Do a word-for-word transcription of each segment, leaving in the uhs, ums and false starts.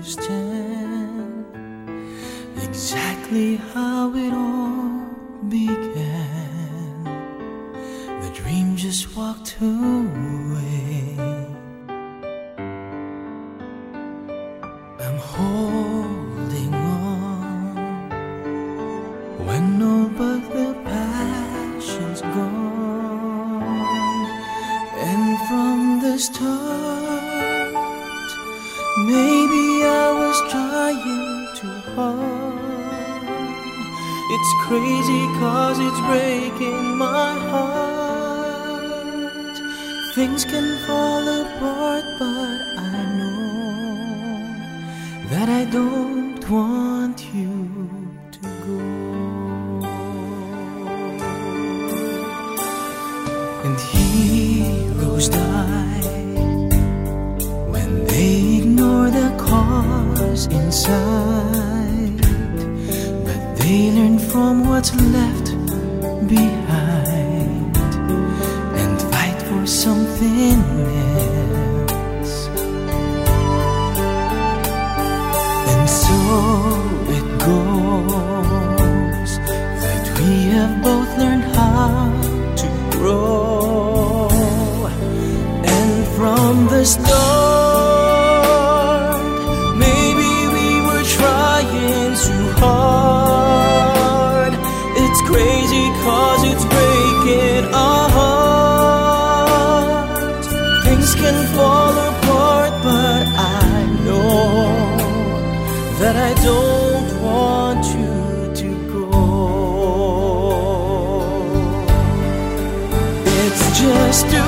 understand exactly how it all began. The dream just walked away. I'm holding on when all but the passion's gone. And from the start, maybe I was trying too hard. It's crazy 'cause it's breaking my heart. Things can fall apart, but I know that I don't want you to go. And heroes die when they ignore the cause inside, but they learn from what's left behind and fight for something else. And so it goes that we have both learned how to grow. And from the start, maybe we were trying too hard. It's crazy 'cause it's breaking our heart. Things can fall apart, but I know that I don't want you to go. It's just too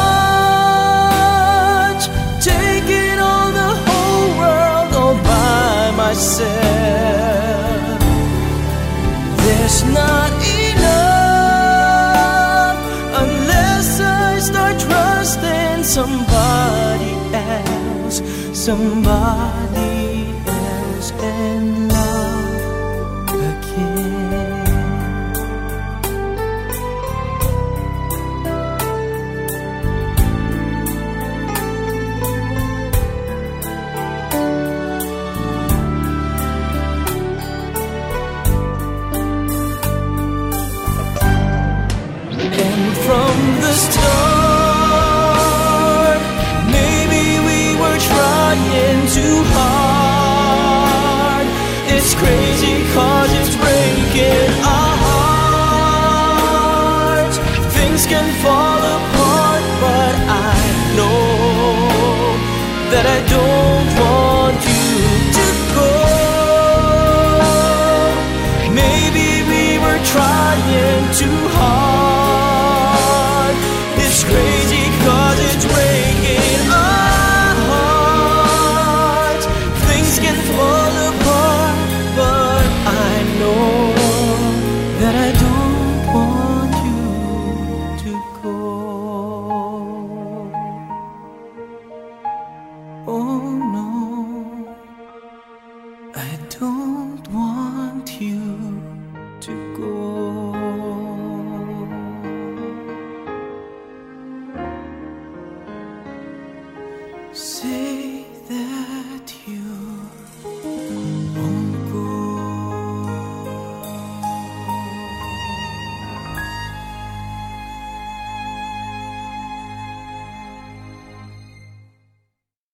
much, taking on the whole world all by myself. There's not enough unless I start trusting somebody else, somebody else, and love again. From the start, maybe we were trying too hard. It's crazy 'cause it's breaking our hearts. Things can fall apart, but I know that I don't want you to go. Maybe we were trying too hard. It's crazy 'cause it's breaking our hearts. Things can fall apart, but I know that I don't want you to go. Oh no, I don't